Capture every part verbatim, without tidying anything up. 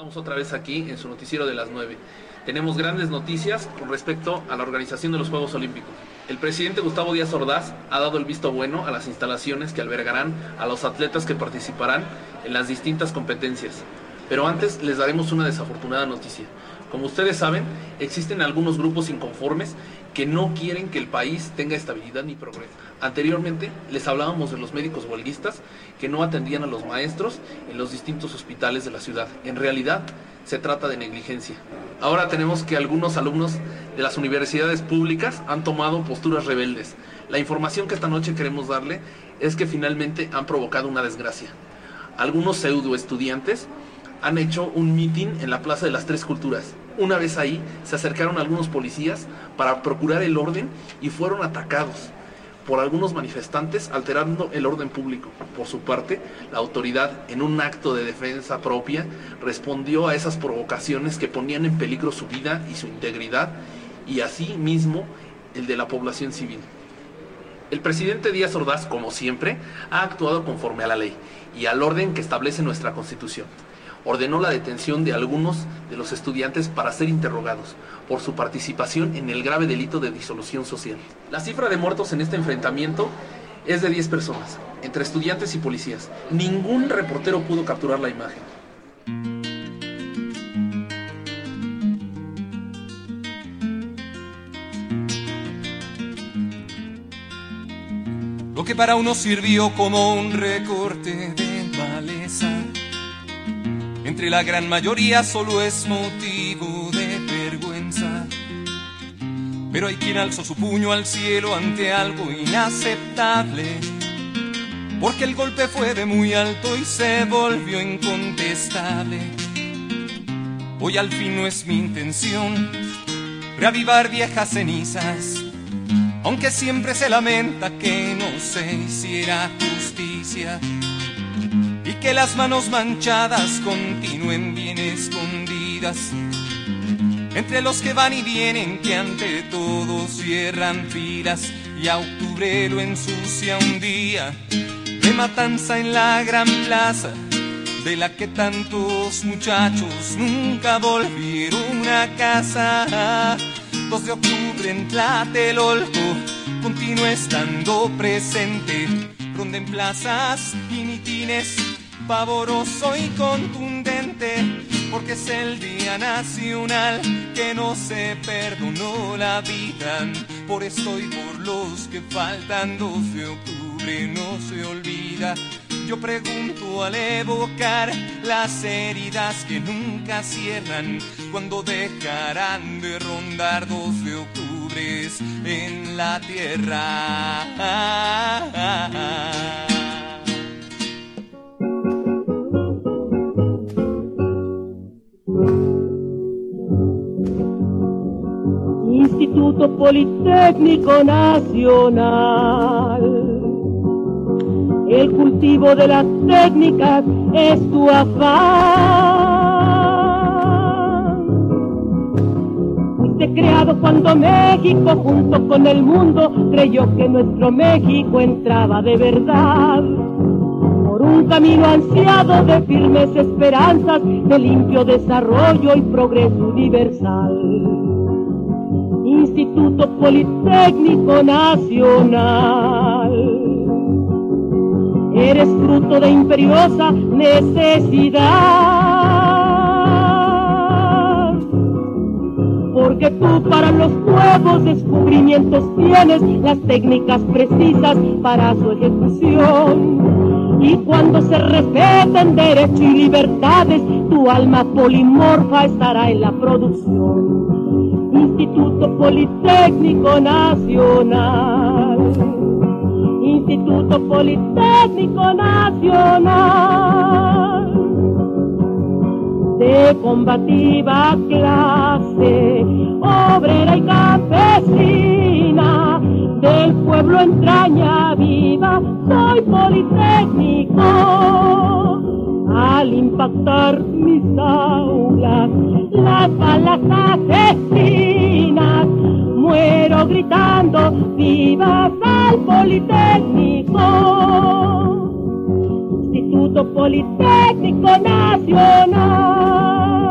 Estamos otra vez aquí en su noticiero de las nueve. Tenemos grandes noticias con respecto a la organización de los Juegos Olímpicos. El presidente Gustavo Díaz Ordaz ha dado el visto bueno a las instalaciones que albergarán a los atletas que participarán en las distintas competencias. Pero antes les daremos una desafortunada noticia. Como ustedes saben, existen algunos grupos inconformes que no quieren que el país tenga estabilidad ni progreso. Anteriormente les hablábamos de los médicos huelguistas que no atendían a los maestros en los distintos hospitales de la ciudad. En realidad, se trata de negligencia. Ahora tenemos que algunos alumnos de las universidades públicas han tomado posturas rebeldes. La información que esta noche queremos darle es que finalmente han provocado una desgracia. Algunos pseudo estudiantes han hecho un mitin en la Plaza de las Tres Culturas. Una vez ahí, se acercaron algunos policías para procurar el orden y fueron atacados por algunos manifestantes alterando el orden público. Por su parte, la autoridad, en un acto de defensa propia, respondió a esas provocaciones que ponían en peligro su vida y su integridad, y así mismo el de la población civil. El presidente Díaz Ordaz, como siempre, ha actuado conforme a la ley y al orden que establece nuestra Constitución. Ordenó la detención de algunos de los estudiantes para ser interrogados por su participación en el grave delito de disolución social. La cifra de muertos en este enfrentamiento es de diez personas, entre estudiantes y policías. Ningún reportero pudo capturar la imagen. Lo que para uno sirvió como un recorte de maleza, entre la gran mayoría solo es motivo de vergüenza. Pero hay quien alzó su puño al cielo ante algo inaceptable, porque el golpe fue de muy alto y se volvió incontestable. Hoy al fin no es mi intención reavivar viejas cenizas, aunque siempre se lamenta que no se hiciera justicia y que las manos manchadas continúen bien escondidas entre los que van y vienen, que ante todo cierran filas. Y a octubre lo ensucia un día de matanza en la gran plaza, de la que tantos muchachos nunca volvieron a casa. Dos de octubre en Tlatelolco continúa estando presente, ronda en plazas y mitines, pavoroso y contundente, porque es el día nacional que no se perdonó la vida. Por esto y por los que faltan, dos de octubre no se olvida. Yo pregunto al evocar las heridas que nunca cierran, ¿cuándo dejarán de rondar dos de octubre en la tierra? Instituto Politécnico Nacional, el cultivo de las técnicas es tu afán. Fuiste creado cuando México junto con el mundo creyó que nuestro México entraba de verdad por un camino ansiado de firmes esperanzas, de limpio desarrollo y progreso universal. Instituto Politécnico Nacional, eres fruto de imperiosa necesidad, porque tú para los nuevos descubrimientos tienes las técnicas precisas para su ejecución. Y cuando se respeten derechos y libertades, tu alma polimorfa estará en la producción. Instituto Politécnico Nacional, Instituto Politécnico Nacional, de combativa clase, obrera y campesina, del pueblo entraña viva, soy politécnico. Al impactar mis aulas, las balas asesinas, muero gritando, ¡vivas al Politécnico! Instituto Politécnico Nacional.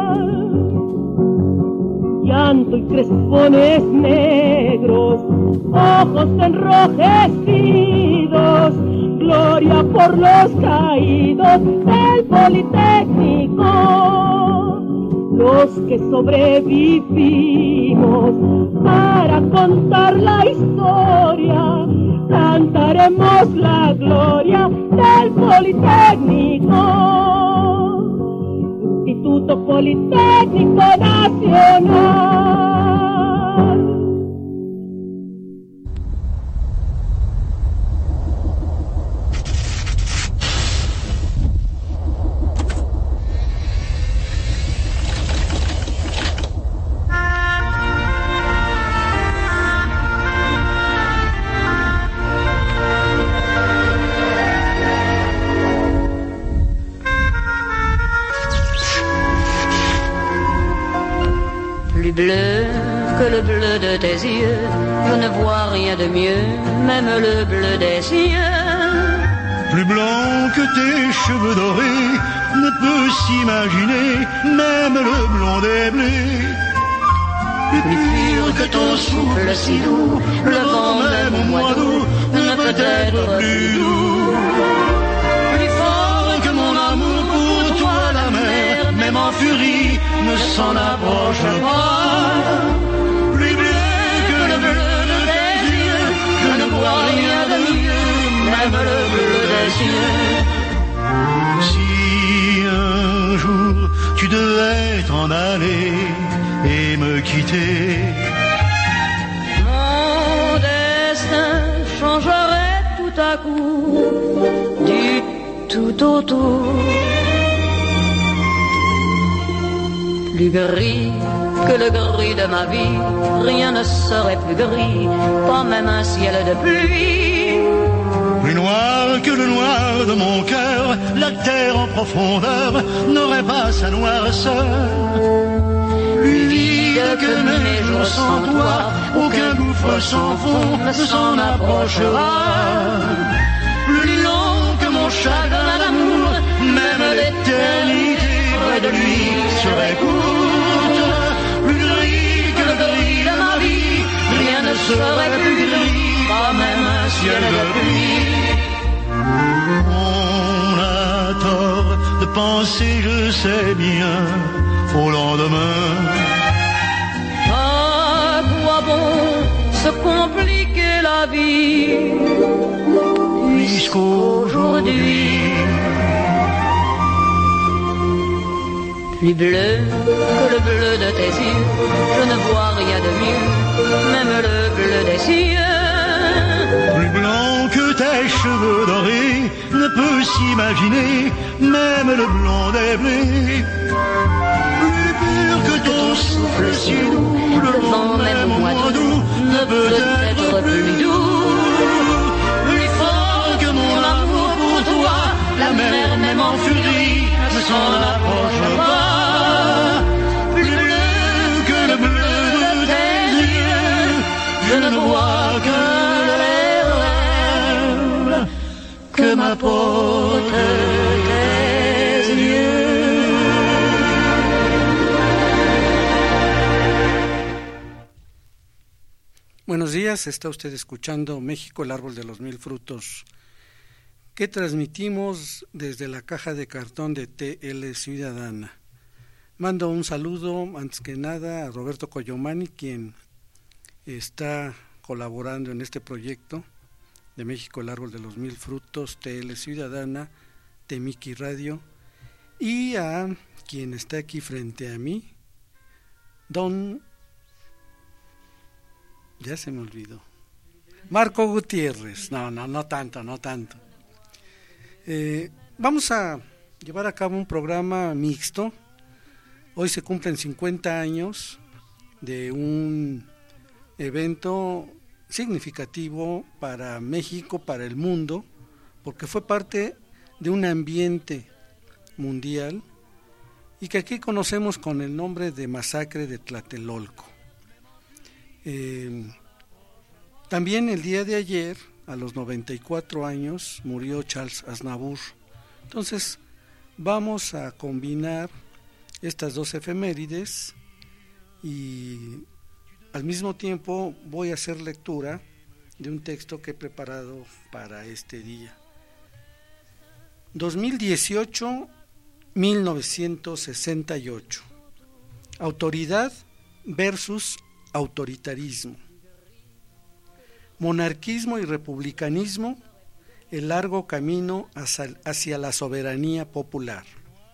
luto y crespones negros, ojos enrojecidos, gloria por los caídos del Politécnico, los que sobrevivimos para contar la historia, cantaremos la gloria del Politécnico, Instituto Politécnico Nacional. Bleu que le bleu de tes yeux, je ne vois rien de mieux, même le bleu des cieux. Plus blanc que tes cheveux dorés, ne peut s'imaginer, même le blond des blés. Plus pur que ton souffle si doux, le vent même au mois d'août ne peut être plus doux. Plus fort que mon amour pour toi, la mer, même en furie, ne s'en approche pas. Plus bleu que le bleu de tes yeux, je ne vois rien de mieux, même le bleu des cieux. Si un jour tu devais t'en aller et me quitter, mon destin changerait tout à coup du tout au tout. Plus gris que le gris de ma vie, rien ne serait plus gris, pas même un ciel de pluie. Plus noir que le noir de mon cœur, la terre en profondeur n'aurait pas sa noirceur. Plus vide que mes jours sans toi, aucun gouffre sans fond ne s'en approchera. Plus long que mon chagrin d'amour, même l'éternité près de lui serait courte. Plus gris que le gris de ma vie, rien ne serait plus gris, pas même un ciel de pluie. On a tort de penser, je sais bien, au lendemain. À quoi bon se compliquer la vie, puisqu'aujourd'hui plus bleu que le bleu de tes yeux, je ne vois rien de mieux, même le bleu des cieux. Plus blanc que tes cheveux dorés, ne peut s'imaginer, même le blond des blés. Plus pur que ton souffle si doux, le vent même au mois d'août ne peut être plus doux. Plus fort que mon amour pour toi, la mer même en furie ne s'en approche pas. Plus bleu que le bleu de tes yeux, je ne vois que les rêves que m'apportent tes yeux. Buenos días, está usted escuchando México, el árbol de los mil frutos, que transmitimos desde la caja de cartón de T L Ciudadana. Mando un saludo, antes que nada, a Roberto Coyomani, quien está colaborando en este proyecto de México, el árbol de los mil frutos, T L Ciudadana, Temiki Radio, y a quien está aquí frente a mí, don... ya se me olvidó, Marco Gutiérrez. No, no, no tanto, no tanto. Eh, vamos a llevar a cabo un programa mixto. Hoy se cumplen cincuenta años de un evento significativo para México, para el mundo, porque fue parte de un ambiente mundial y que aquí conocemos con el nombre de Masacre de Tlatelolco. Eh, también el día de ayer, a los noventa y cuatro años, murió Charles Aznavour. Entonces vamos a combinar estas dos efemérides y al mismo tiempo voy a hacer lectura de un texto que he preparado para este día. dos mil dieciocho a mil novecientos sesenta y ocho. Autoridad versus autoritarismo. Monarquismo y republicanismo, el largo camino hacia la soberanía popular.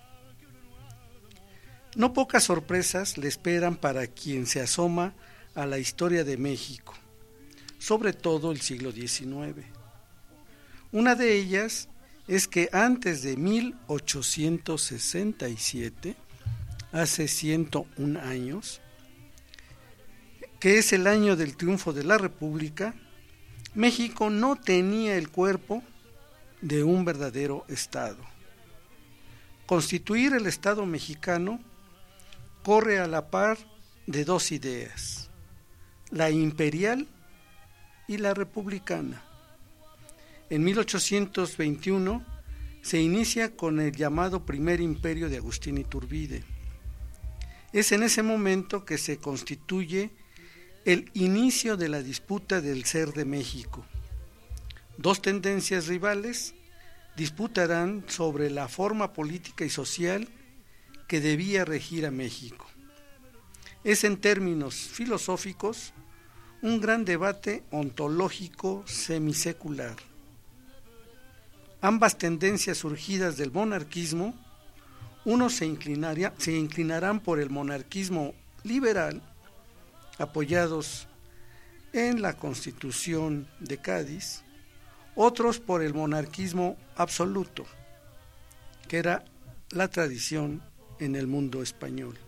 No pocas sorpresas le esperan para quien se asoma a la historia de México, sobre todo el siglo diecinueve. Una de ellas es que antes de mil ochocientos sesenta y siete, hace ciento un años, que es el año del triunfo de la República, México no tenía el cuerpo de un verdadero Estado. Constituir el Estado mexicano corre a la par de dos ideas, la imperial y la republicana. En mil ochocientos veintiuno se inicia con el llamado Primer Imperio de Agustín Iturbide. Es en ese momento que se constituye el inicio de la disputa del ser de México. Dos tendencias rivales disputarán sobre la forma política y social que debía regir a México. Es en términos filosóficos un gran debate ontológico semisecular. Ambas tendencias surgidas del monarquismo, unos se, inclinaría, se inclinarán por el monarquismo liberal, apoyados en la Constitución de Cádiz, otros por el monarquismo absoluto, que era la tradición en el mundo español.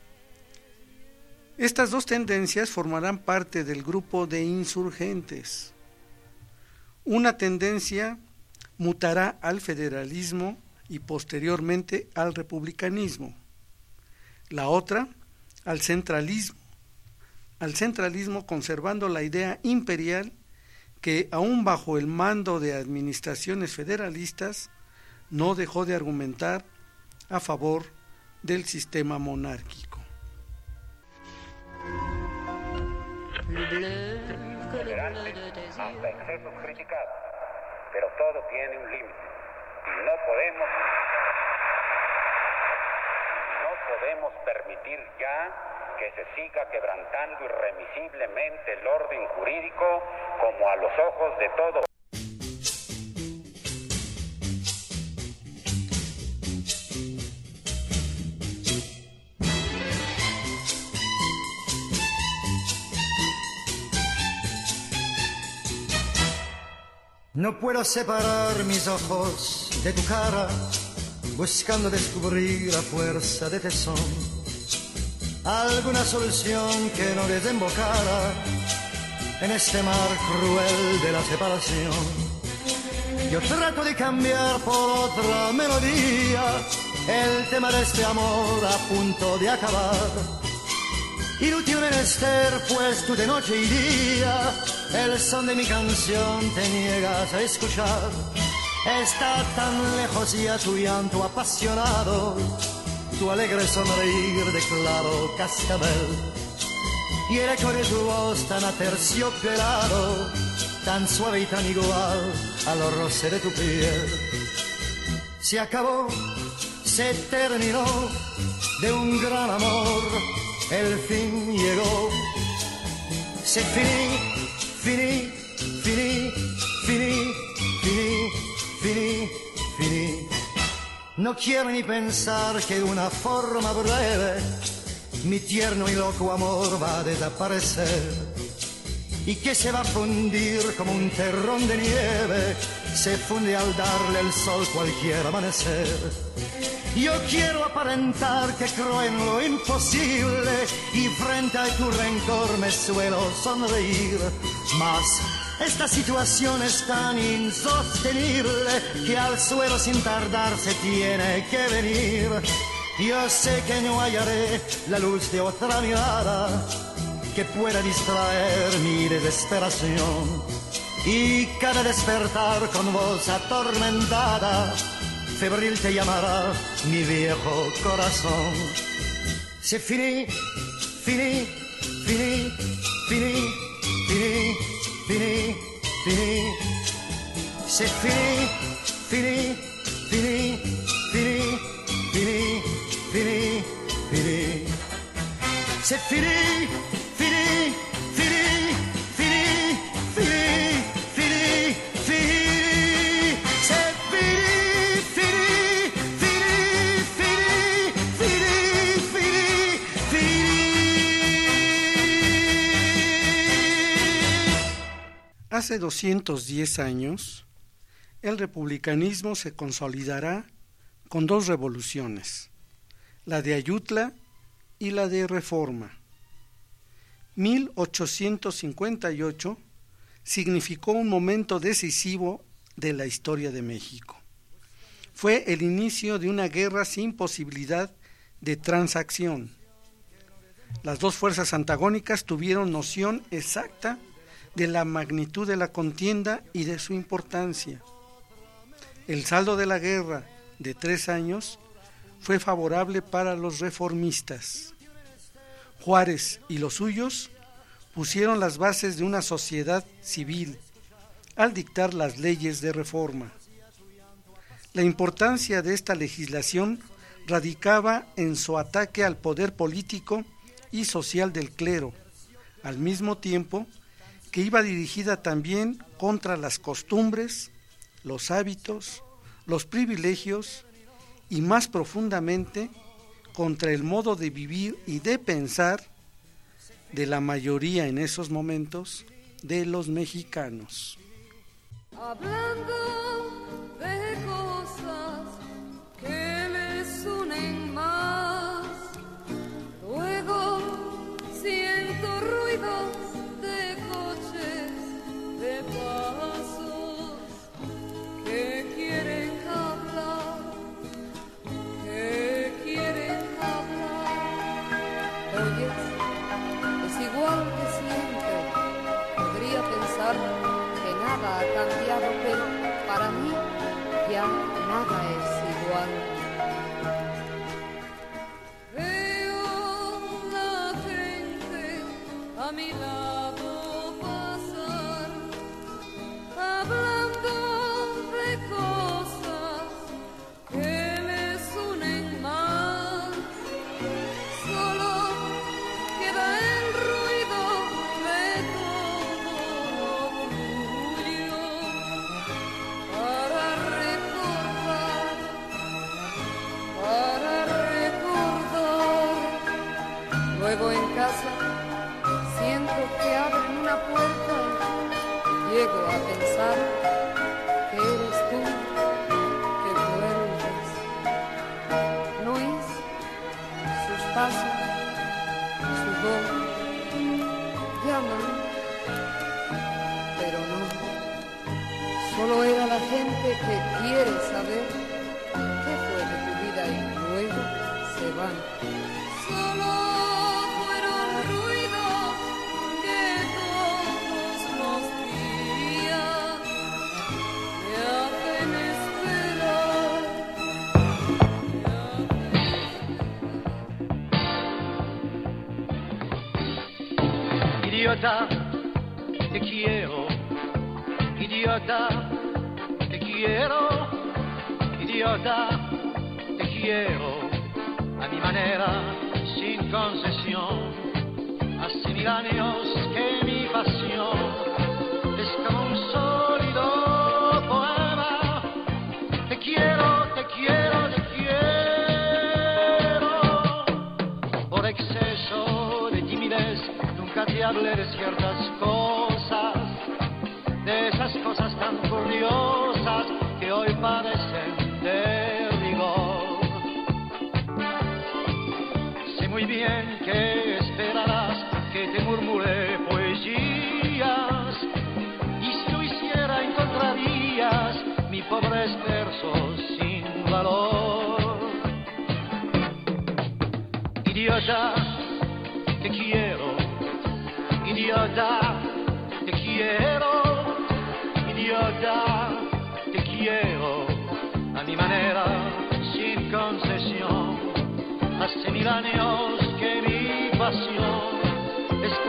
Estas dos tendencias formarán parte del grupo de insurgentes. Una tendencia mutará al federalismo y posteriormente al republicanismo. La otra al centralismo, al centralismo conservando la idea imperial que aún bajo el mando de administraciones federalistas no dejó de argumentar a favor del sistema monárquico. Hasta excesos criticados, pero todo tiene un límite y no podemos no podemos permitir ya que se siga quebrantando irremisiblemente el orden jurídico como a los ojos de todos. No puedo separar mis ojos de tu cara, buscando descubrir a fuerza de tesón alguna solución que no desembocara en este mar cruel de la separación. Yo trato de cambiar por otra melodía el tema de este amor a punto de acabar. Inútil menester, pues tú de noche y día el son de mi canción te niegas a escuchar. Está tan lejos ya tu llanto apasionado, tu alegre sonreír de claro cascabel, y el eco de tu voz tan aterciopelado, tan suave y tan igual al roce de tu piel. Se acabó, se terminó de un gran amor, el fin llegó. C'est fini, fini, fini, fini, fini, fini, fini. No quiero ni pensar que de una forma breve mi tierno y loco amor va a desaparecer y que se va a fundir como un terrón de nieve, se funde al darle el sol cualquier amanecer. Yo quiero aparentar que creo en lo imposible y frente a tu rencor me suelo sonreír, mas esta situación es tan insostenible que al suelo sin tardar se tiene que venir. Yo sé que no hallaré la luz de otra mirada que pueda distraer mi desesperación, y cada despertar con voz atormentada febril te llamará mi viejo corazón. C'est fini, fini, fini, fini, fini, fini, fini. C'est fini, fini, fini, fini, fini, fini, fini. C'est fini, fini, fini, fini, fini, fini, fini. C'est fini, fini, fini, fini, fini, fini, fini. Hace doscientos diez años, el republicanismo se consolidará con dos revoluciones, la de Ayutla y la de Reforma. mil ochocientos cincuenta y ocho significó un momento decisivo de la historia de México. Fue el inicio de una guerra sin posibilidad de transacción. Las dos fuerzas antagónicas tuvieron noción exacta de la magnitud de la contienda y de su importancia. El saldo de la guerra, de tres años, fue favorable para los reformistas. Juárez y los suyos pusieron las bases de una sociedad civil al dictar las leyes de reforma. La importancia de esta legislación radicaba en su ataque al poder político y social del clero, al mismo tiempo que iba dirigida también contra las costumbres, los hábitos, los privilegios y más profundamente contra el modo de vivir y de pensar de la mayoría en esos momentos de los mexicanos. Hablando de cosas que les unen más, luego siento ruidos de coches, de pasos que quieren hablar, que quieren hablar. Oyes, es igual que siempre. Podría pensar que nada ha cambiado, pero para mí ya nada es igual. Veo la gente a mi lado pasar, hablando de cosas que les unen más. Solo queda el ruido de todo lo tuyo para recordar, para recordar. Luego en casa siento que abren una puerta, llego a pensar que eres tú, que vuelves. No es sus pasos, su voz, llaman, pero no. Solo era la gente que quiere saber qué fue de tu vida y luego se van. Solo fueron ruidos que todos los días me hacen esperar, me hacen Idiota, te quiero, idiota, te quiero, idiota, te quiero, a mi manera, sin concesión. Hace mil años que mi pasión es como un sólido poema. Te quiero, te quiero, te quiero. Por exceso de timidez nunca te hablé de ciertas cosas, de esas cosas tan curiosas que hoy padecen de rigor. Sé muy bien que esperarás que te murmure poesías, y si lo hiciera encontrarías mis pobres versos sin valor. Idiota, te quiero, idiota, te quiero, idiota, te quiero, a mi manera, sin concesión. Hace mil años que mi pasión es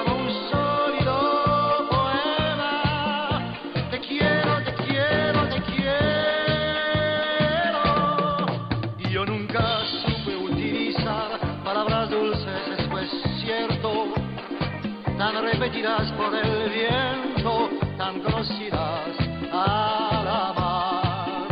repetirás por el viento, tan conocirás al amar.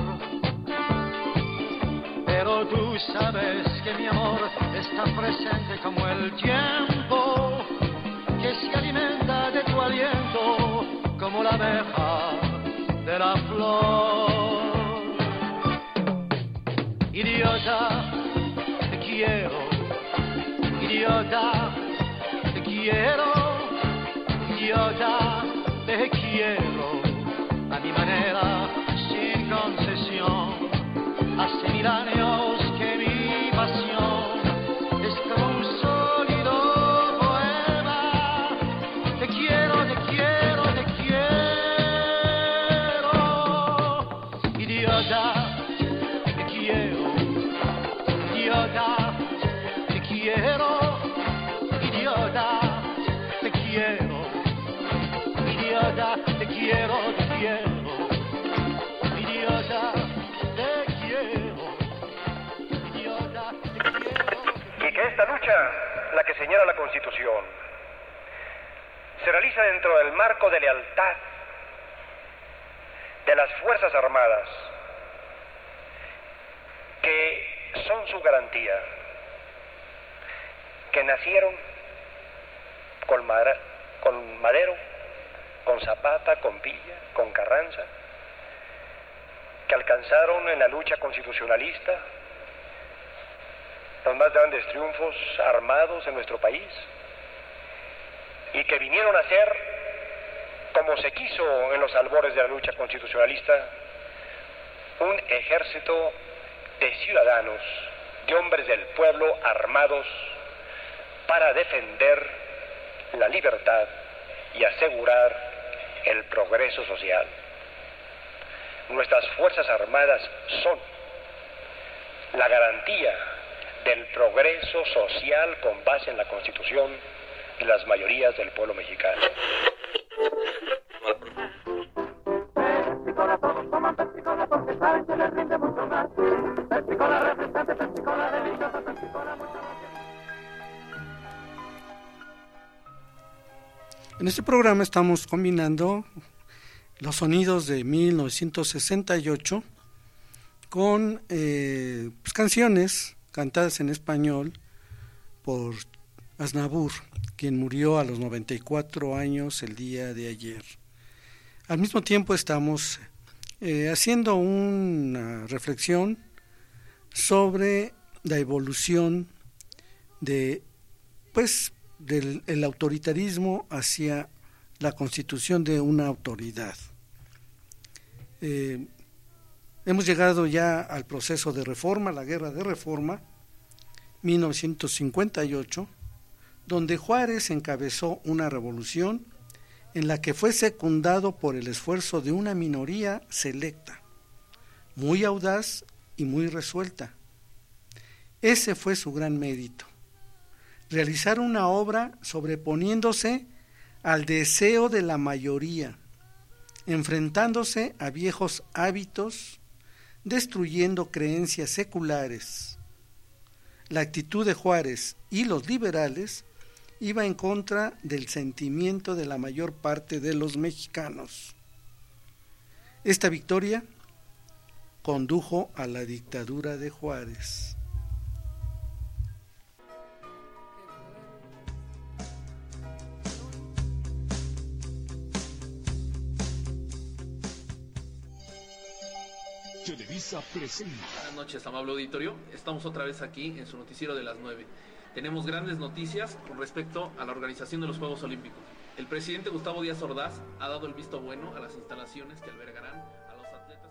Pero tú sabes que mi amor es tan presente como el tiempo, que se alimenta de tu aliento como la abeja de la flor. Idiota, te quiero, idiota, te quiero, idiota, te quiero, a mi manera, sin concesión. Hace mil años que mi pasión es como un sólido poema. Te quiero, te quiero, te quiero, idiota, te quiero, idiota, te quiero, idiota, te quiero, idiota, te quiero, te quiero, idiota, te quiero, idiota, te quiero. Y que esta lucha, la que señala la Constitución, se realiza dentro del marco de lealtad de las Fuerzas Armadas, que son su garantía, que nacieron con, Mara, con Madero, con Zapata, con Villa, con Carranza, que alcanzaron en la lucha constitucionalista los más grandes triunfos armados en nuestro país, y que vinieron a ser, como se quiso en los albores de la lucha constitucionalista, un ejército de ciudadanos, de hombres del pueblo armados para defender la libertad y asegurar el progreso social. Nuestras Fuerzas Armadas son la garantía del progreso social con base en la Constitución de las mayorías del pueblo mexicano. En este programa estamos combinando los sonidos de mil novecientos sesenta y ocho con eh, pues, canciones cantadas en español por Aznavour, quien murió a los noventa y cuatro años el día de ayer. Al mismo tiempo estamos eh, haciendo una reflexión sobre la evolución de, pues, del el autoritarismo hacia la constitución de una autoridad. Eh, hemos llegado ya al proceso de reforma, la guerra de reforma, mil novecientos cincuenta y ocho, donde Juárez encabezó una revolución en la que fue secundado por el esfuerzo de una minoría selecta, muy audaz y muy resuelta. Ese fue su gran mérito, realizar una obra sobreponiéndose al deseo de la mayoría, enfrentándose a viejos hábitos, destruyendo creencias seculares. La actitud de Juárez y los liberales iba en contra del sentimiento de la mayor parte de los mexicanos. Esta victoria condujo a la dictadura de Juárez. Televisa presenta. Buenas noches, amable auditorio. Estamos otra vez aquí en su noticiero de las nueve. Tenemos grandes noticias con respecto a la organización de los Juegos Olímpicos. El presidente Gustavo Díaz Ordaz ha dado el visto bueno a las instalaciones que albergarán a los atletas.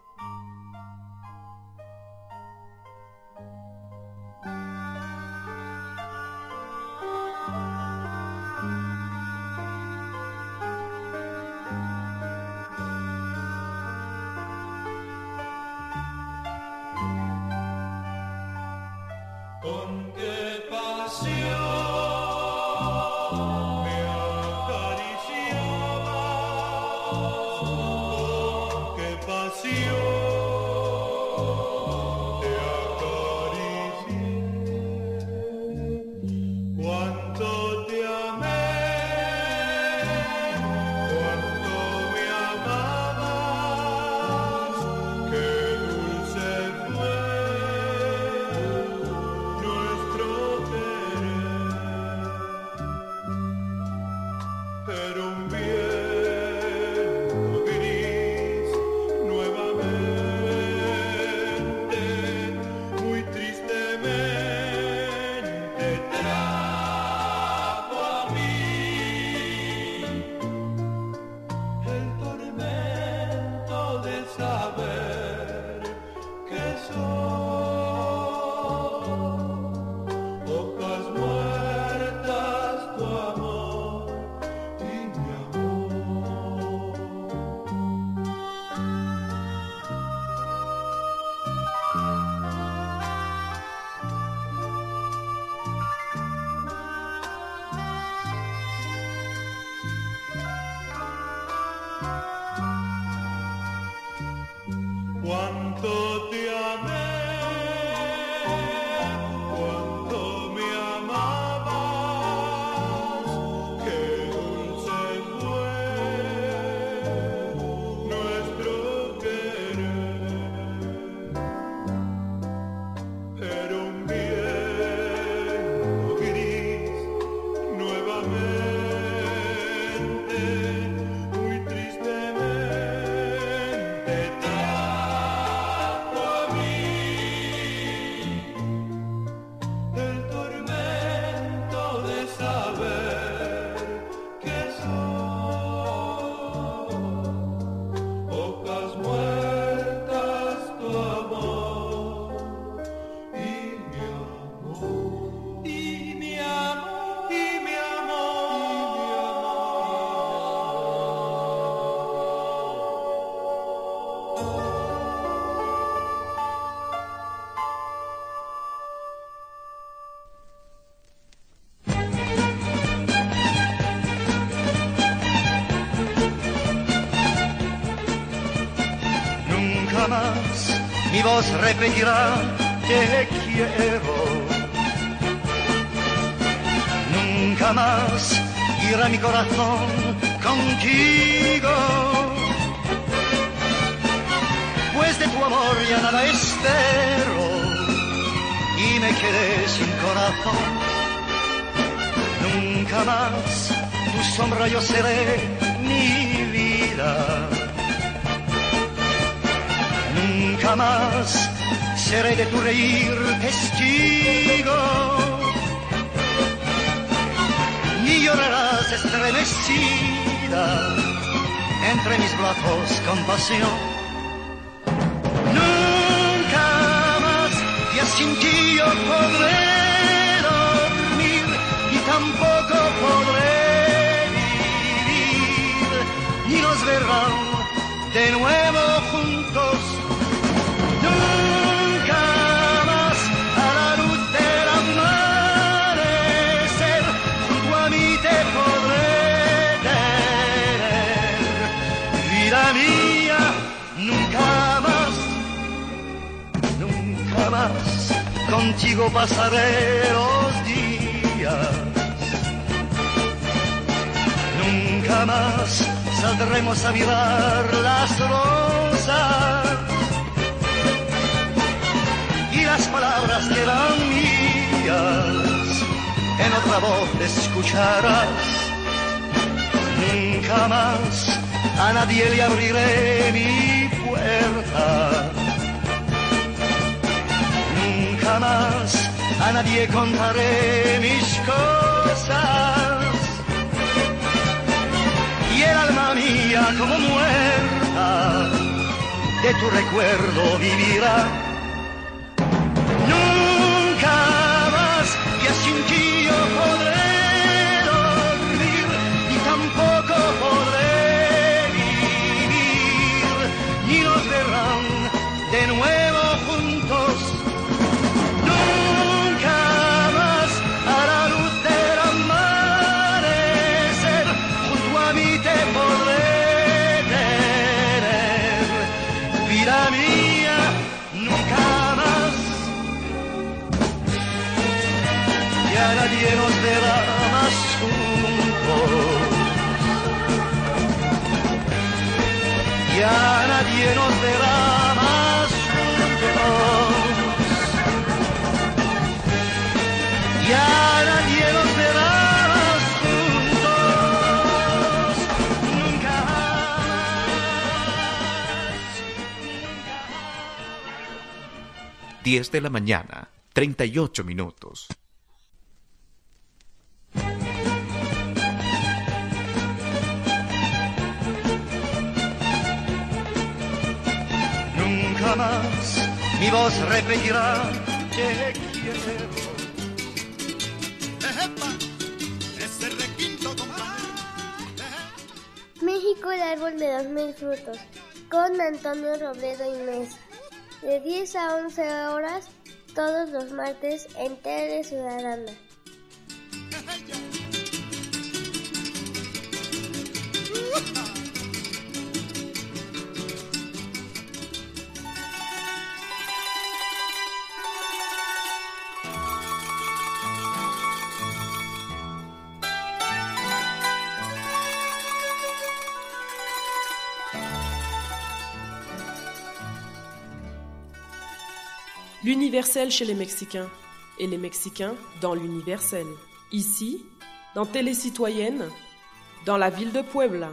Con qué pasión me acariciaba, con qué pasión te acaricié, cuánto te amé, voz repetirá te quiero. Nunca más irá mi corazón contigo, pues de tu amor ya nada espero y me quedé sin corazón. Nunca más tu sombra yo seré mi vida. Nunca más seré de tu reír testigo, ni llorarás estremecida entre mis brazos con pasión. Nunca más ya sin ti yo podré dormir y tampoco podré vivir, ni nos verán de nuevo juntos. Nunca más a la luz del amanecer junto a mí te podré tener. Vida mía, nunca más, nunca más contigo pasaré los días. Nunca más saldremos a mirar las rosas y las palabras que eran mías en otra voz escucharás. Nunca más a nadie le abriré mi puerta. Nunca más a nadie contaré mis cosas. Y el alma mía como muerta de tu recuerdo vivirá. Nunca más que sin ti yo podré dormir y tampoco podré vivir, ni nos verán de nuevo juntos. Nunca más a la luz del amanecer junto a mí te podré tener. Vida mía, nunca más. Ya nadie nos verá más juntos. Ya nadie nos verá más juntos. Ya nadie nos verá más juntos. Nunca más. diez de la mañana, treinta y ocho minutos. Nunca más mi voz repetirá te quiero. México, el árbol de los mil frutos, con Antonio Robledo y Mesa, de diez a once horas, todos los martes en Tele Ciudadana. L'universel chez les Mexicains et les Mexicains dans l'universel. Ici, dans Télé Citoyenne, dans la ville de Puebla.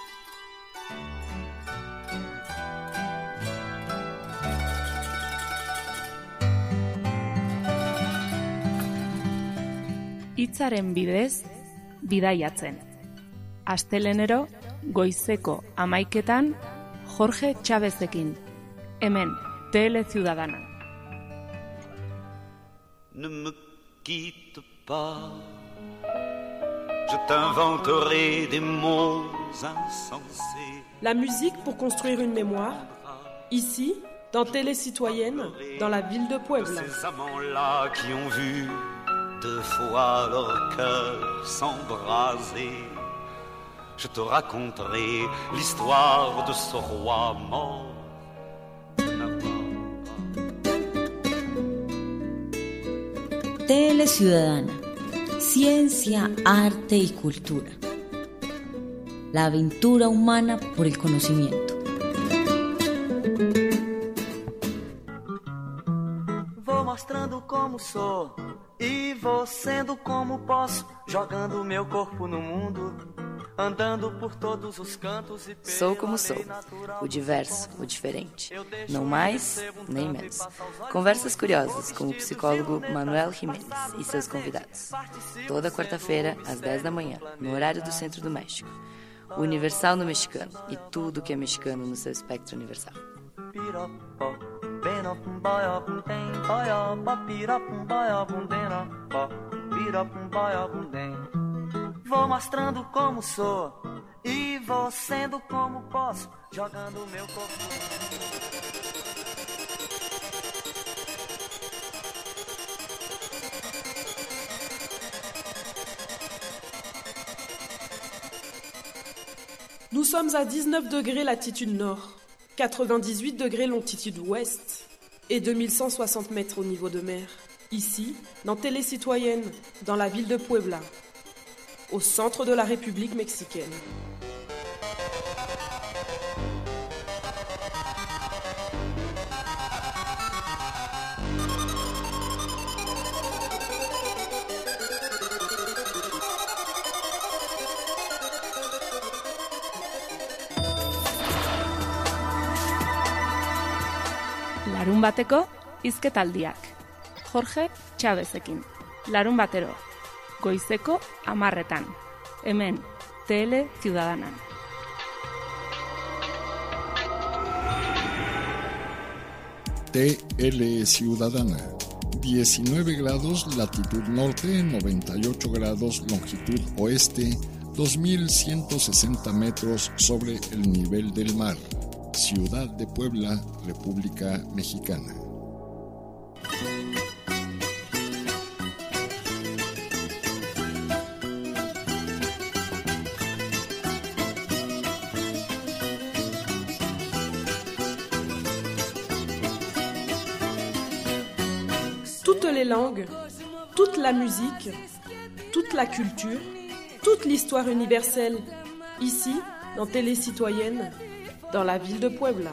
Hitzaren bidez, bidaiatzen. Astelenero, goizeko amaiketan, Jorge Chávezekin. Hemen, Tele Ciudadana. Ne me quitte pas, je t'inventerai des mots insensés. La musique pour construire une mémoire, ici, dans Télé Citoyenne, dans la ville de Puebla. Ces amants-là qui ont vu deux fois leur cœur s'embraser, je te raconterai l'histoire de ce roi mort. Tele Ciudadana, ciencia, arte y cultura. La aventura humana por el conhecimento. Vou mostrando como sou e vou sendo como posso, jogando meu corpo no mundo, andando por todos os cantos e Sou como sou, o diverso, o diferente, não mais nem menos. Conversas curiosas com o psicólogo Manuel Jiménez e seus convidados. Toda quarta-feira, às dez da manhã, no horário do Centro do México. O Universal no mexicano e tudo que é mexicano no seu espectro universal. Vou mostrando como sou e vou sendo como posso, jogando meu corpo. Nous sommes à dix-neuf degrés latitude nord, quatre-vingt-dix-huit degrés longitude ouest et deux mille cent soixante mètres au niveau de mer. Ici, dans Télé Citoyenne, dans la ville de Puebla, au centre de la République mexicaine. Larun bateko hizketaldiak. Jorge Chavezekin. Larun batero. Goizeko amarretan. Hemen, Tele Ciudadana. T L Ciudadana. diecinueve grados latitud norte, noventa y ocho grados longitud oeste, dos mil ciento sesenta metros sobre el nivel del mar. Ciudad de Puebla, República Mexicana. Toutes les langues, toute la musique, toute la culture, toute l'histoire universelle, ici, dans Télé Citoyenne, dans la ville de Puebla.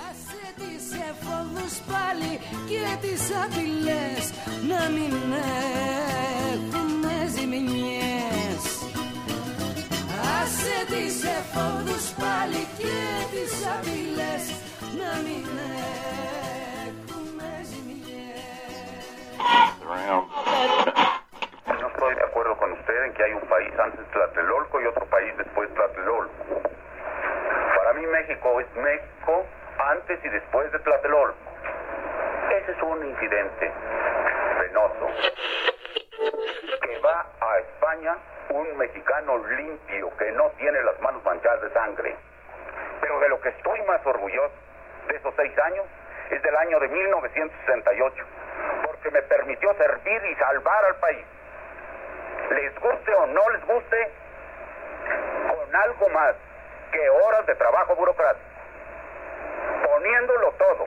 No estoy de acuerdo con usted en que hay un país antes Tlatelolco y otro país después Tlatelolco. Para mí México es México antes y después de Tlatelolco. Ese es un incidente penoso. Que va a España un mexicano limpio que no tiene las manos manchadas de sangre. Pero de lo que estoy más orgulloso de esos seis años es del año de mil novecientos sesenta y ocho, porque me permitió servir y salvar al país. Les guste o no les guste, con algo más que horas de trabajo burocrático, poniéndolo todo,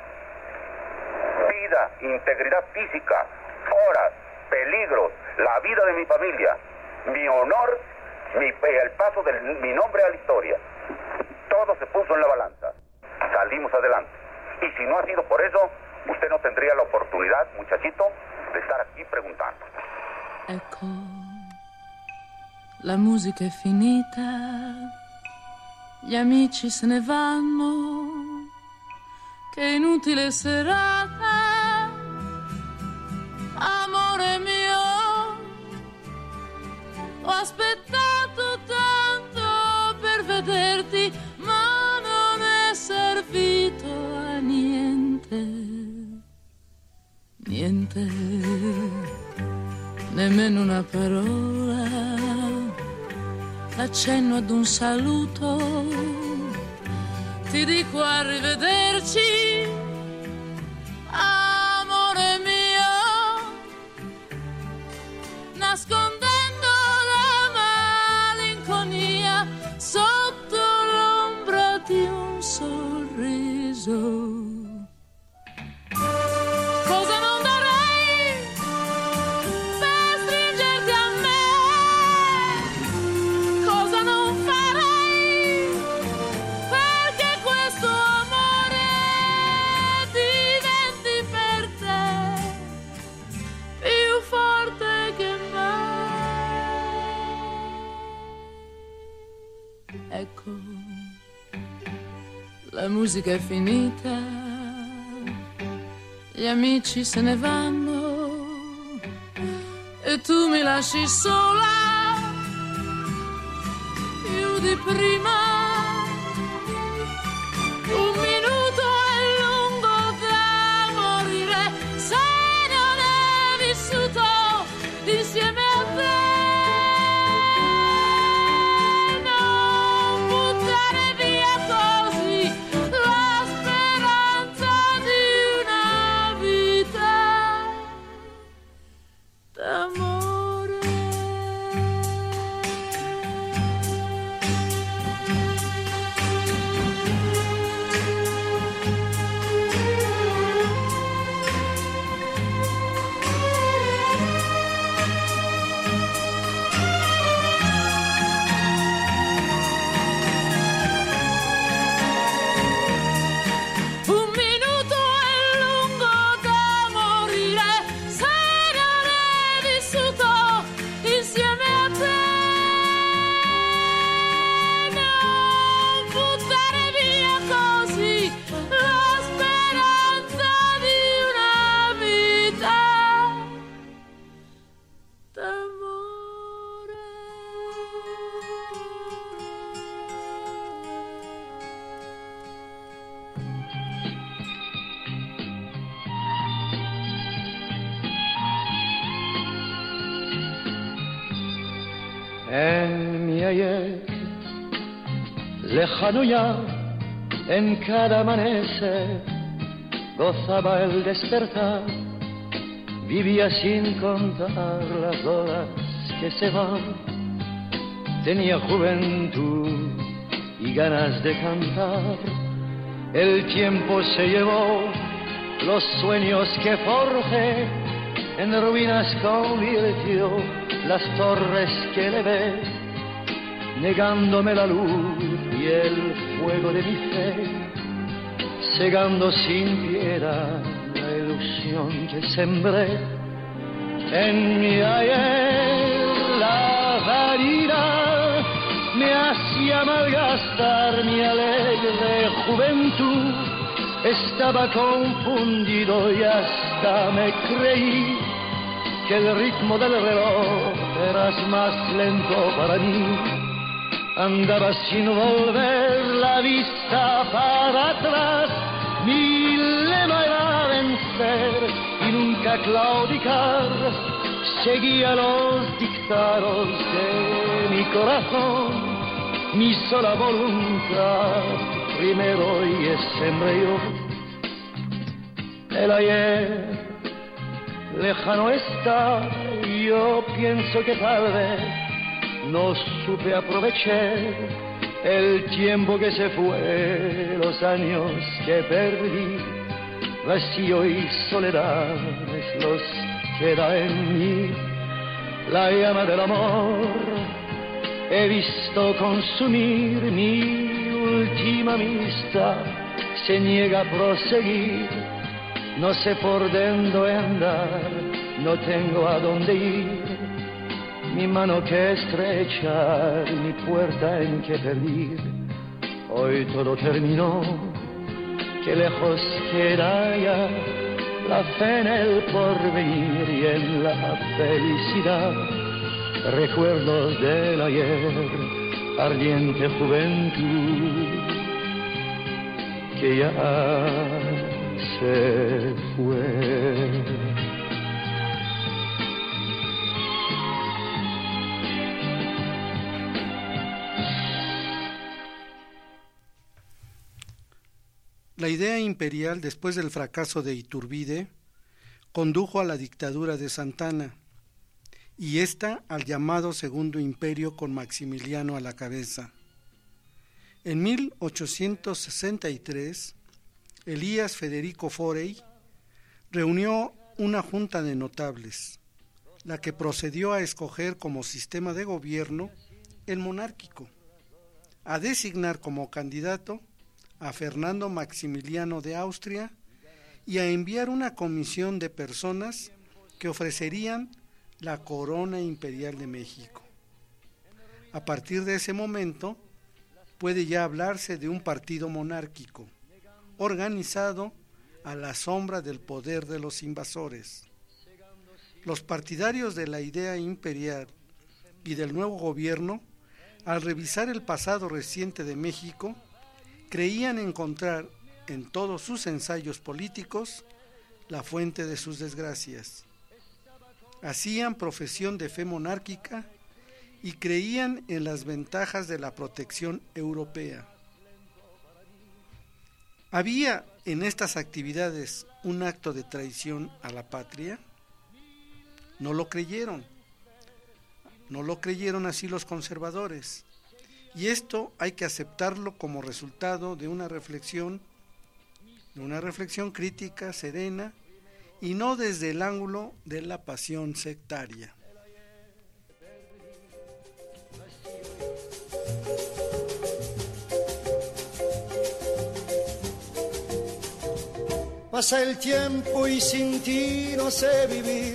vida, integridad física, horas, peligros, la vida de mi familia, mi honor, mi, el paso de mi nombre a la historia, todo se puso en la balanza, salimos adelante. Y si no ha sido por eso, usted no tendría la oportunidad, muchachito, de estar aquí preguntando. Ecco, la musica è finita, gli amici se ne vanno, che inutile serata, amore mio, ho aspettato tanto per vederti, ma non è servito a niente, niente, nemmeno una parola, accenno ad un saluto, ti dico arrivederci, amore mio, nascondendo la malinconia sotto l'ombra di un sorriso. Cosa non darei Ecco, la musica è finita, gli amici se ne vanno e tu mi lasci sola più di prima. Un minuto è lungo da morire se non è vissuto insieme a te. Non buttare via così la speranza di una vita d'amore. En mi ayer lejano ya, en cada amanecer gozaba el despertar, vivía sin contar las horas que se van, tenía juventud y ganas de cantar. El tiempo se llevó los sueños que forjé, en ruinas convirtió las torres que le ve, negándome la luz y el fuego de mi fe, cegando sin piedad la ilusión que sembré. En mi ayer la vanidad me hacía malgastar mi alegre juventud, estaba confundido y hasta me creí que el ritmo del reloj era más lento para mí. Andaba sin volver la vista para atrás, mi lema era vencer y nunca claudicar. Seguía los dictados de mi corazón, mi sola voluntad primero y siempre yo. El ayer lejano está, yo pienso que tal vez no supe aprovechar el tiempo que se fue, los años que perdí, vacío y soledad es los que da en mí. La llama del amor he visto consumir, mi última amistad se niega a proseguir. No sé por dónde andar, no tengo a dónde ir, mi mano que estrechar, mi puerta en que pedir. Hoy todo terminó, que lejos queda ya la fe en el porvenir y en la felicidad. Recuerdos del ayer, ardiente juventud, que ya se fue. La idea imperial, después del fracaso de Iturbide, condujo a la dictadura de Santana y ésta al llamado Segundo Imperio con Maximiliano a la cabeza. En mil ochocientos sesenta y tres, Elías Federico Forey reunió una junta de notables, la que procedió a escoger como sistema de gobierno el monárquico, a designar como candidato a Fernando Maximiliano de Austria y a enviar una comisión de personas que ofrecerían la corona imperial de México. A partir de ese momento, puede ya hablarse de un partido monárquico, organizado a la sombra del poder de los invasores. Los partidarios de la idea imperial y del nuevo gobierno, al revisar el pasado reciente de México, creían encontrar en todos sus ensayos políticos la fuente de sus desgracias. Hacían profesión de fe monárquica y creían en las ventajas de la protección europea. ¿Había en estas actividades un acto de traición a la patria? No lo creyeron. No lo creyeron así los conservadores. Y esto hay que aceptarlo como resultado de una reflexión, de una reflexión crítica, serena, y no desde el ángulo de la pasión sectaria. Pasa el tiempo y sin ti no sé vivir.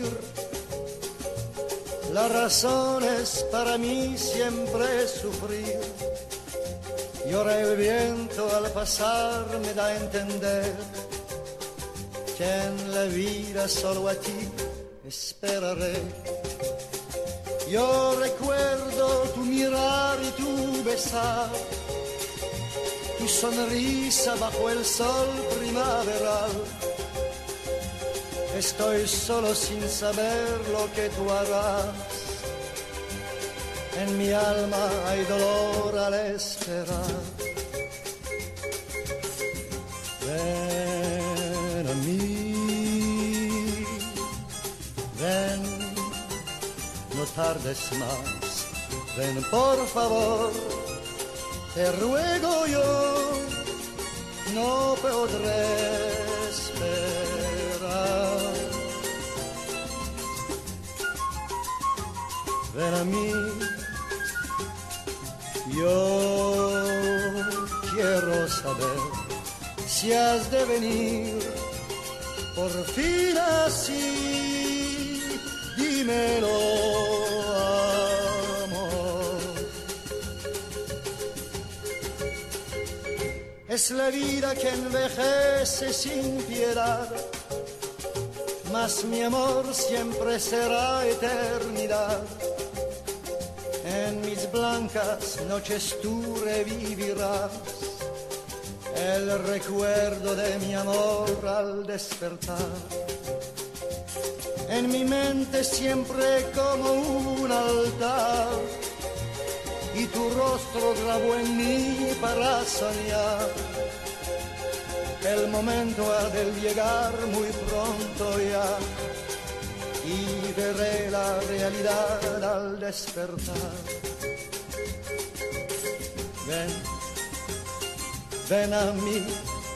La razón es para mí siempre sufrir. Y ahora el viento al pasar me da a entender que en la vida solo a ti esperaré. Yo recuerdo tu mirar y tu besar, tu sonrisa bajo el sol primaveral. Estoy solo sin saber lo que tú harás. En mi alma hay dolor al esperar. Ven a mí, ven, no tardes más. Ven por favor, te ruego yo, no podré esperar. Ven a mí, yo quiero saber si has de venir por fin así, dímelo, amor. Es la vida que envejece sin piedad, mas mi amor siempre será eternidad. En mis blancas noches tú revivirás el recuerdo de mi amor al despertar. En mi mente siempre como un altar, y tu rostro grabó en mí para soñar. El momento ha de llegar muy pronto ya, y veré la realidad al despertar. Ven, ven a mí,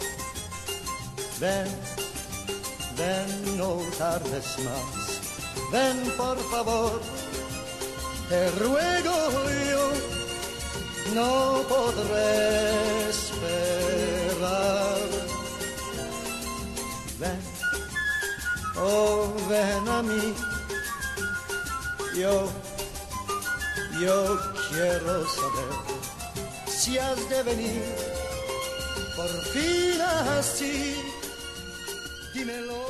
ven, ven, no tardes más. Ven por favor, te ruego yo, no podré esperar. Ven, oh ven a mí, yo, yo quiero saber si has de venir por fin así, dímelo.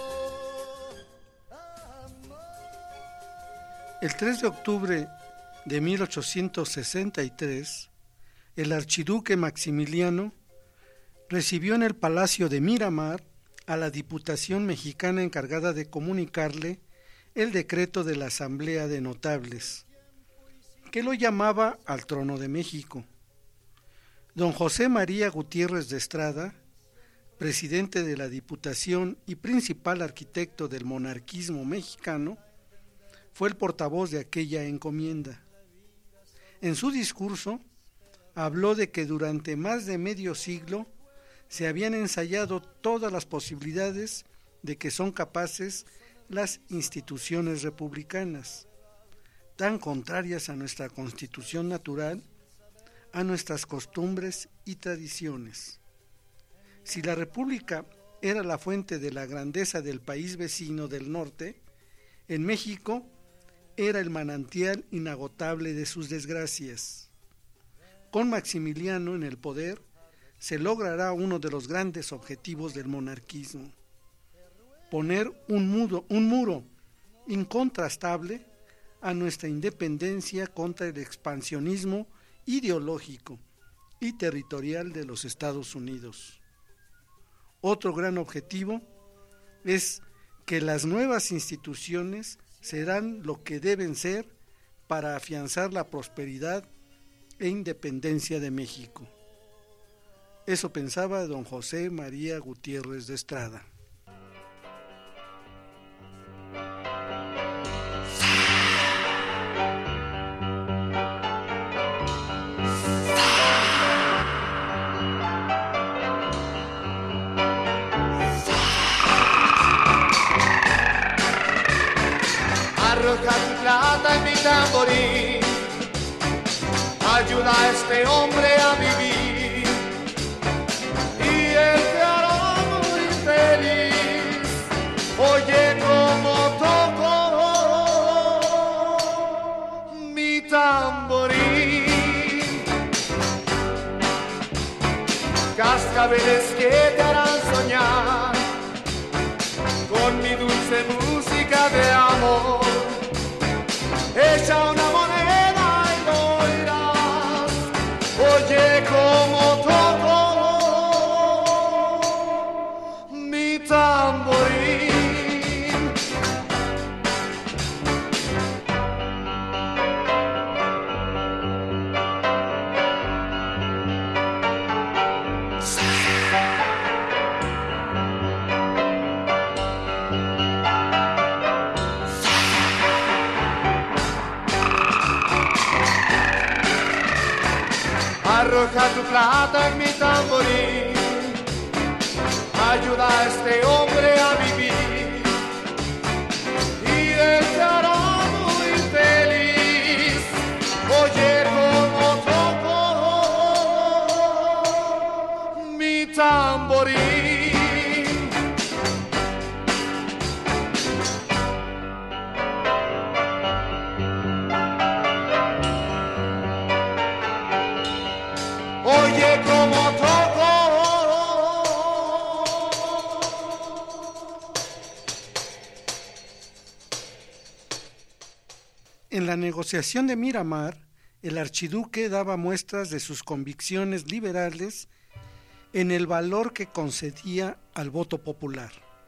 El tres de octubre de mil ochocientos sesenta y tres, el archiduque Maximiliano recibió en el Palacio de Miramar a la Diputación Mexicana encargada de comunicarle el decreto de la Asamblea de Notables, que lo llamaba al trono de México. Don José María Gutiérrez de Estrada, presidente de la Diputación y principal arquitecto del monarquismo mexicano, fue el portavoz de aquella encomienda. En su discurso habló de que durante más de medio siglo se habían ensayado todas las posibilidades de que son capaces las instituciones republicanas, tan contrarias a nuestra constitución natural, a nuestras costumbres y tradiciones. Si la república era la fuente de la grandeza del país vecino del norte, en México era el manantial inagotable de sus desgracias. Con Maximiliano en el poder se logrará uno de los grandes objetivos del monarquismo: poner un muro, un muro incontrastable a nuestra independencia contra el expansionismo ideológico y territorial de los Estados Unidos. Otro gran objetivo es que las nuevas instituciones serán lo que deben ser para afianzar la prosperidad e independencia de México. Eso pensaba don José María Gutiérrez de Estrada. Arroja tu plata en mi tamborín, ayuda a este hombre a vivir, y él te hará muy feliz. Oye cómo toco mi tamborín, cascabeles que te harán soñar con mi dulce música de amor. Echa una moneda y lo oirás. Oye cómo toco mi tamborín. Arroja tu plata en mi tamborín, ayuda a este hombre a vivir, y él te hará muy feliz. Oye cómo toco mi tamborín. Oye cómo toco. En la negociación de Miramar, el archiduque daba muestras de sus convicciones liberales en el valor que concedía al voto popular.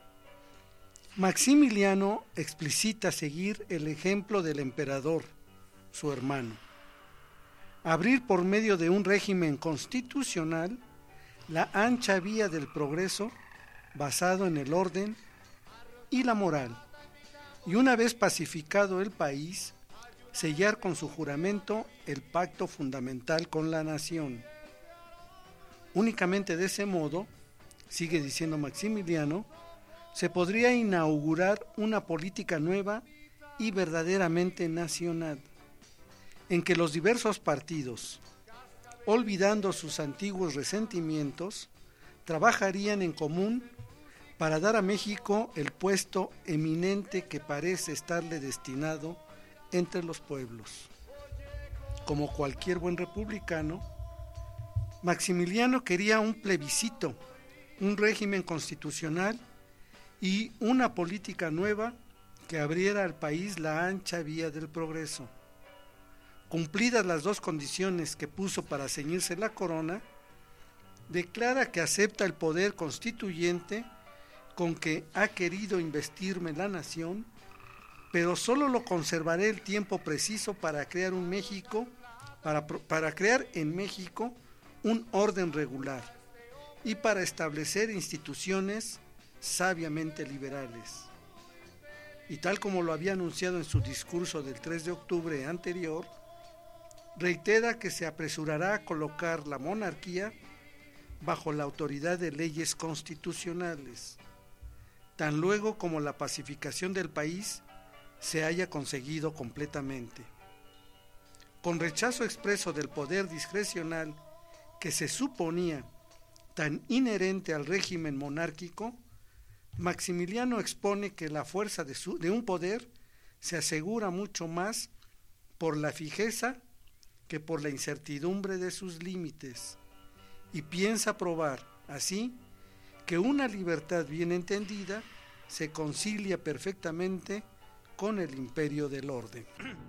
Maximiliano explicita seguir el ejemplo del emperador, su hermano. Abrir por medio de un régimen constitucional la ancha vía del progreso basado en el orden y la moral, y una vez pacificado el país, sellar con su juramento el pacto fundamental con la nación. Únicamente de ese modo, sigue diciendo Maximiliano, se podría inaugurar una política nueva y verdaderamente nacional, en que los diversos partidos, olvidando sus antiguos resentimientos, trabajarían en común para dar a México el puesto eminente que parece estarle destinado entre los pueblos. Como cualquier buen republicano, Maximiliano quería un plebiscito, un régimen constitucional y una política nueva que abriera al país la ancha vía del progreso. Cumplidas las dos condiciones que puso para ceñirse la corona, declara que acepta el poder constituyente con que ha querido investirme la nación, pero solo lo conservaré el tiempo preciso para crear un México, para, para crear en México un orden regular y para establecer instituciones sabiamente liberales. Y tal como lo había anunciado en su discurso del tres de octubre anterior, reitera que se apresurará a colocar la monarquía bajo la autoridad de leyes constitucionales, tan luego como la pacificación del país se haya conseguido completamente. Con rechazo expreso del poder discrecional que se suponía tan inherente al régimen monárquico, Maximiliano expone que la fuerza de, su, de un poder se asegura mucho más por la fijeza que por la incertidumbre de sus límites, y piensa probar, así, que una libertad bien entendida se concilia perfectamente con el imperio del orden.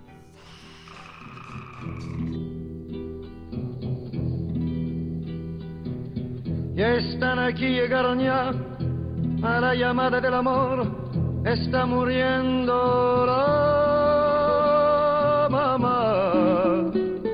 Ya están aquí, llegaron ya a la llamada del amor. Está muriendo la mamá.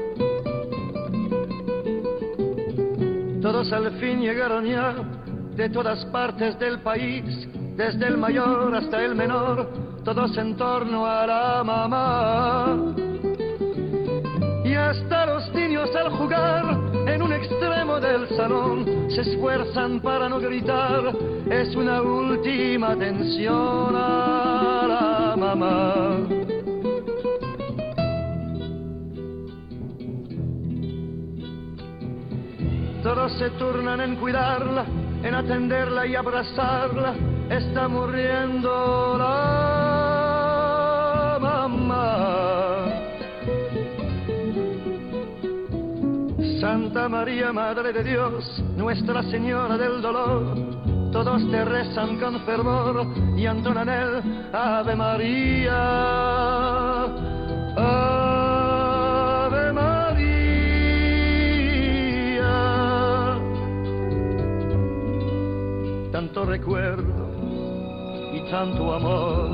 Todos al fin llegaron ya de todas partes del país, desde el mayor hasta el menor, todos en torno a la mamá. Y hasta los niños al jugar en un extremo del salón se esfuerzan para no gritar, es una última atención a la mamá. Todos se turnan en cuidarla, en atenderla y abrazarla, está muriendo la mamá. Santa María, Madre de Dios, Nuestra Señora del Dolor, todos te rezan con fervor y entonan el Ave María, Ave María. Tanto recuerdo y tanto amor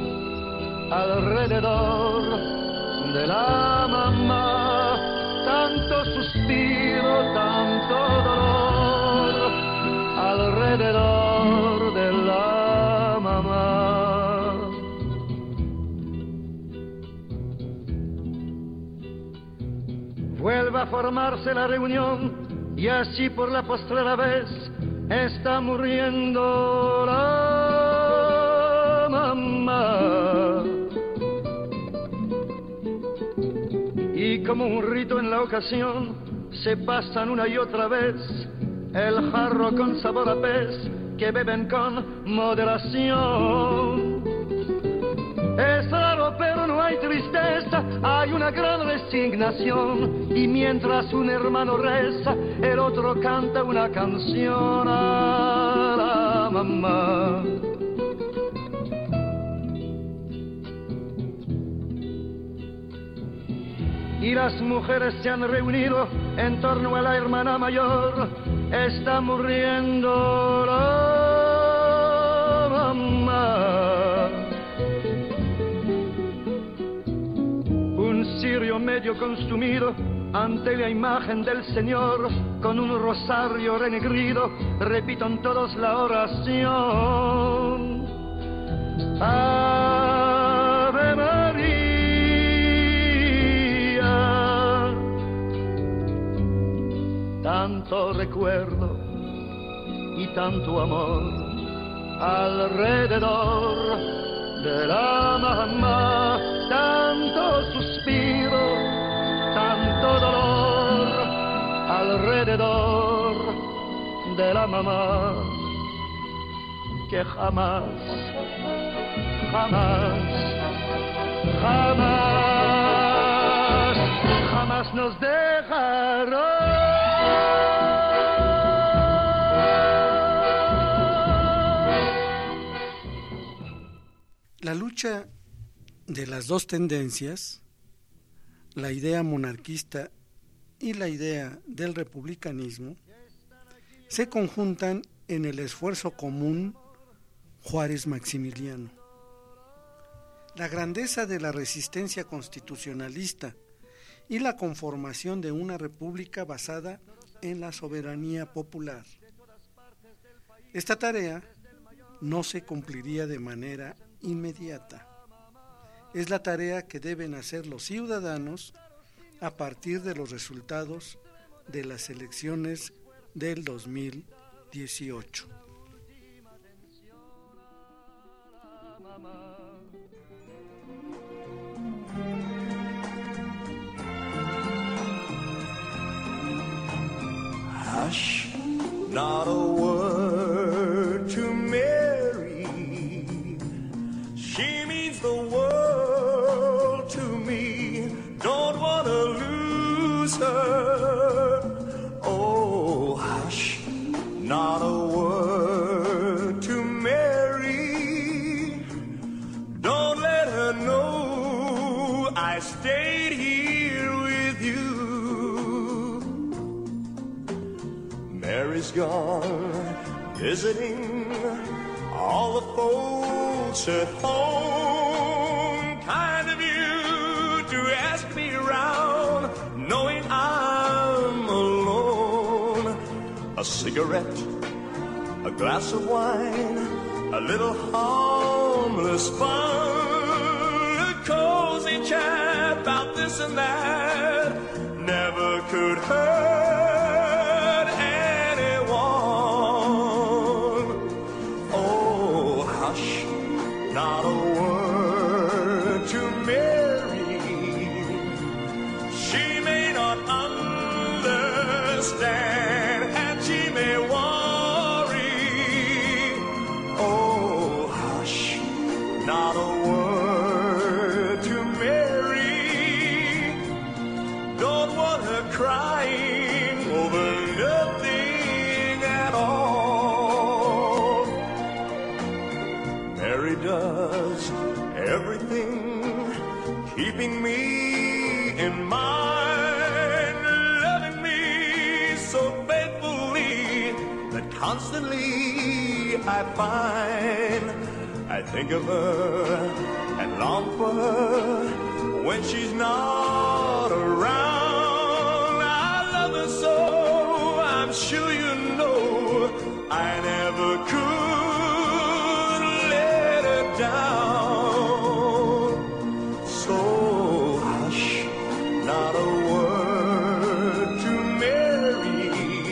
alrededor de la mamá, tanto suspiro, tanto dolor alrededor de la mamá. Vuelve a formarse la reunión y así por la postrera vez está muriendo la mamá. Y como un rito en la ocasión se pasan una y otra vez el jarro con sabor a pez que beben con moderación. Es raro pero no hay tristeza, hay una gran resignación, y mientras un hermano reza el otro canta una canción a la mamá. Y las mujeres se han reunido en torno a la hermana mayor, está muriendo la mamá. Un cirio medio consumido ante la imagen del Señor, con un rosario renegrido, repitan todos la oración. Ave María. Tanto recuerdo y tanto amor alrededor de la mamá, tanto suspiro, tanto dolor alrededor de la mamá, que jamás, jamás, jamás, jamás nos dejará. La lucha de las dos tendencias, la idea monarquista y la idea del republicanismo, se conjuntan en el esfuerzo común Juárez-Maximiliano. La grandeza de la resistencia constitucionalista y la conformación de una república basada en la soberanía popular. Esta tarea no se cumpliría de manera inmediata. Es la tarea que deben hacer los ciudadanos a partir de los resultados de las elecciones del dos mil dieciocho. Hush, not a word to Mary. She means the world to me. Don't wanna lose answer. Oh, hush, not a word to Mary. Don't let her know I stayed here with you. Mary's gone visiting all the folks at home. Kind of you to ask me around, knowing I'm alone. A cigarette, a glass of wine, a little harmless fun, a cozy chat about this and that never could hurt anyone. Oh, hush, not a word to Mary. She may not understand and she may worry. Oh, hush, not a word to Mary. Don't want her crying over nothing at all. Mary does everything, keeping me in mind, loving me so faithfully that constantly I find I think of her and long for her when she's not around. I love her so, I'm sure you know, I never could let her down. So hush, not a word to Mary.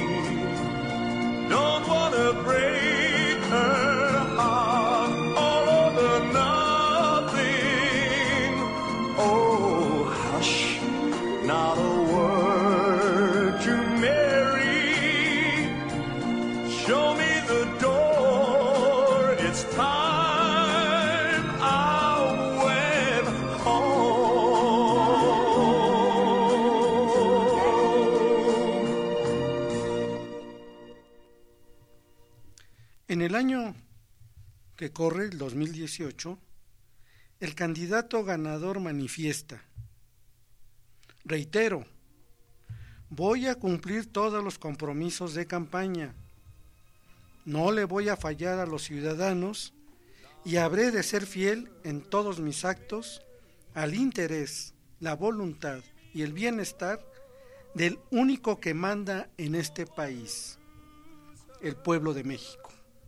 Don't want to break her heart all over nothing. Oh, hush, not a word to Mary. Show me the door, it's time I went home. En el año que corre, el dos mil dieciocho, el candidato ganador manifiesta: reitero, voy a cumplir todos los compromisos de campaña, no le voy a fallar a los ciudadanos y habré de ser fiel en todos mis actos al interés, la voluntad y el bienestar del único que manda en este país, el pueblo de México.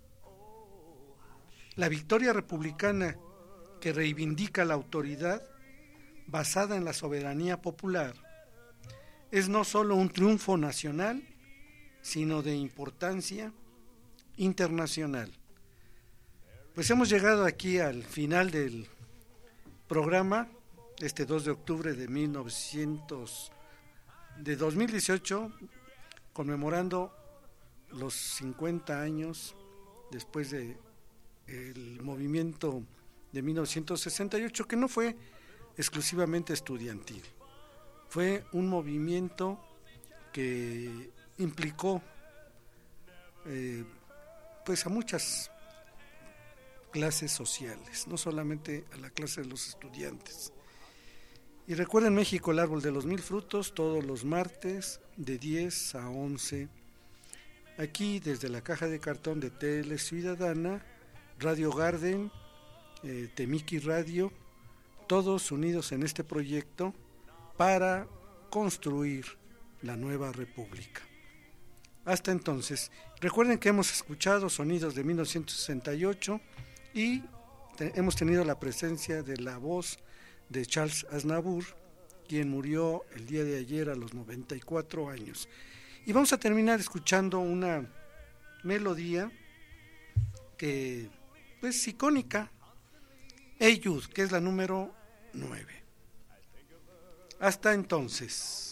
La victoria republicana que reivindica la autoridad basada en la soberanía popular es no solo un triunfo nacional, sino de importancia internacional. Pues hemos llegado aquí al final del programa, este dos de octubre de mil novecientos de dos mil dieciocho, conmemorando los cincuenta años después de el movimiento de mil novecientos sesenta y ocho, que no fue exclusivamente estudiantil, fue un movimiento que implicó eh, pues a muchas clases sociales, no solamente a la clase de los estudiantes. Y recuerden, México, el árbol de los mil frutos, todos los martes de diez a once, aquí desde la caja de cartón de Tele Ciudadana, Radio Garden, eh, Temiki Radio, todos unidos en este proyecto para construir la nueva república. Hasta entonces, recuerden que hemos escuchado sonidos de mil novecientos sesenta y ocho y te, hemos tenido la presencia de la voz de Charles Aznavour, quien murió el día de ayer a los noventa y cuatro años. Y vamos a terminar escuchando una melodía que es icónica, Hey Jude, que es la número nueve. Hasta entonces.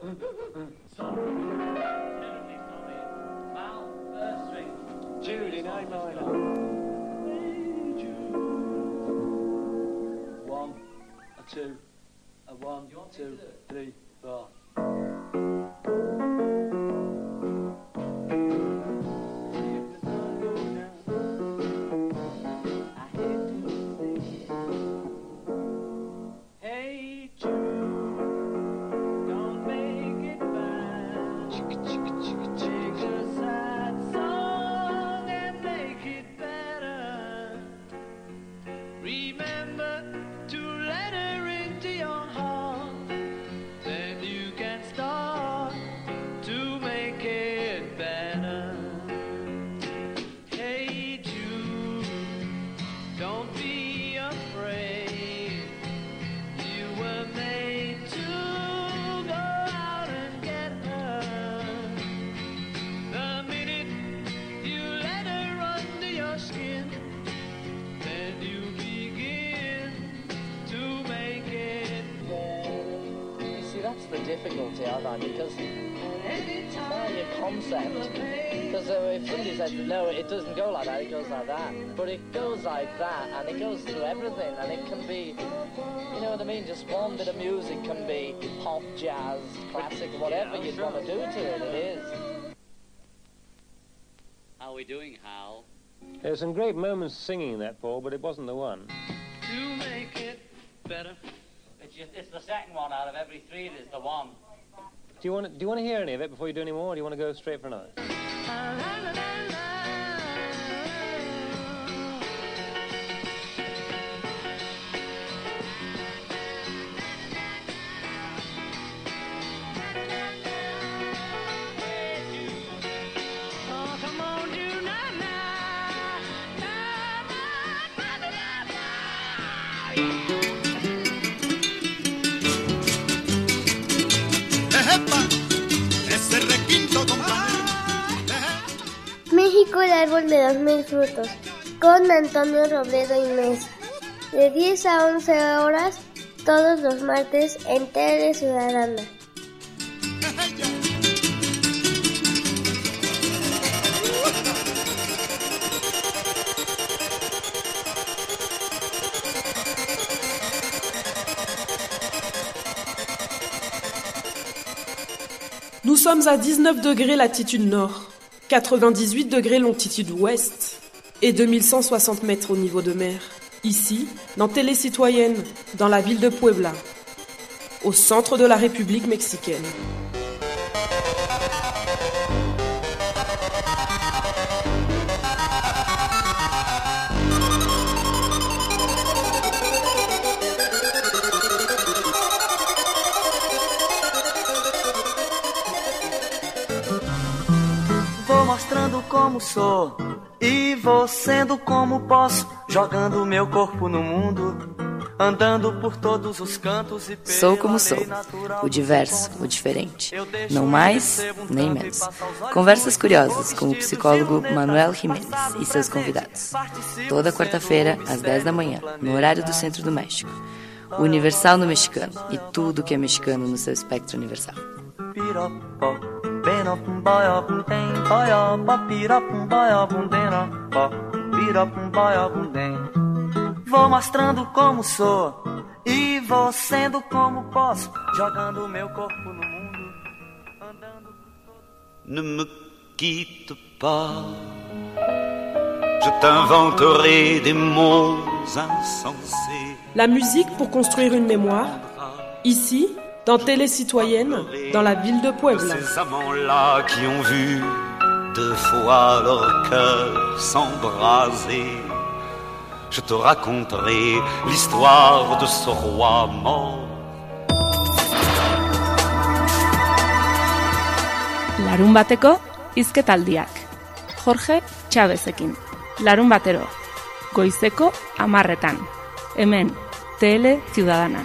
Jude in A minor. One, a two, a one, two, three, four. Difficulty, I find, because it's not your concept. Because uh, if somebody says no, it doesn't go like that, it goes like that. But it goes like that, and it goes through everything, and it can be, you know what I mean? Just one bit of music can be pop, jazz, classic, whatever you'd want to do to it. It is. How are we doing, Hal? There were some great moments singing that, Paul, but it wasn't the one. To make it better. It's, just, it's the second one out of every three that is the one. Do you want to, do you want to hear any of it before you do any more, or do you want to go straight for another? México, el árbol de los mil frutos, con Antonio Robledo y Mesa, de diez a once horas, todos los martes en Tele Ciudadana. Nous sommes à dix-neuf degrés latitude nord, quatre-vingt-dix-huit degrés longitude ouest et deux mille cent soixante mètres au niveau de mer. Ici, dans Télé Citoyenne, dans la ville de Puebla, au centre de la République mexicaine. Vou mostrando como sou e vou sendo como posso, jogando meu corpo no mundo, andando por todos os cantos e Sou como sou, o diverso, o diferente, não mais nem menos. Conversas curiosas com o psicólogo Manuel Jiménez e seus convidados. Toda quarta-feira, às dez da manhã, no horário do Centro do México. O Universal no mexicano e tudo que é mexicano no seu espectro universal. Vou mostrando como sou e vou sendo como posso, jogando meu corpo no mundo, andando. Ne me quitte pas, je t'inventerai des mots insensés. La musique pour construire une mémoire, ici, dans Télé Citoyenne, dans la ville de Puebla. Ces amants-là qui ont vu deux fois leur cœur s'embraser, je te raconterai l'histoire de ce roi mort. Larun bateko hizketaldiak. Jorge Chavezekin. Larun batero. Goizeko amarretan. Hemen, Tele Ciudadana.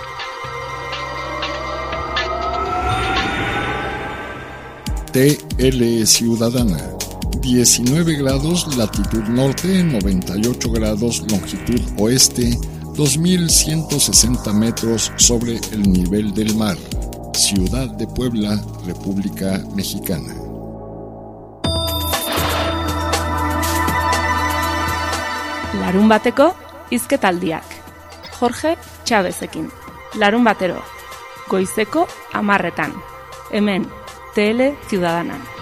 T L Ciudadana. diecinueve grados latitud norte, noventa y ocho grados longitud oeste, dos mil ciento sesenta metros sobre el nivel del mar. Ciudad de Puebla, República Mexicana. Larun bateko hizketaldiak. Jorge Chavezekin. Larun batero. Goizeko amarretan. Hemen, Tele Ciudadanan.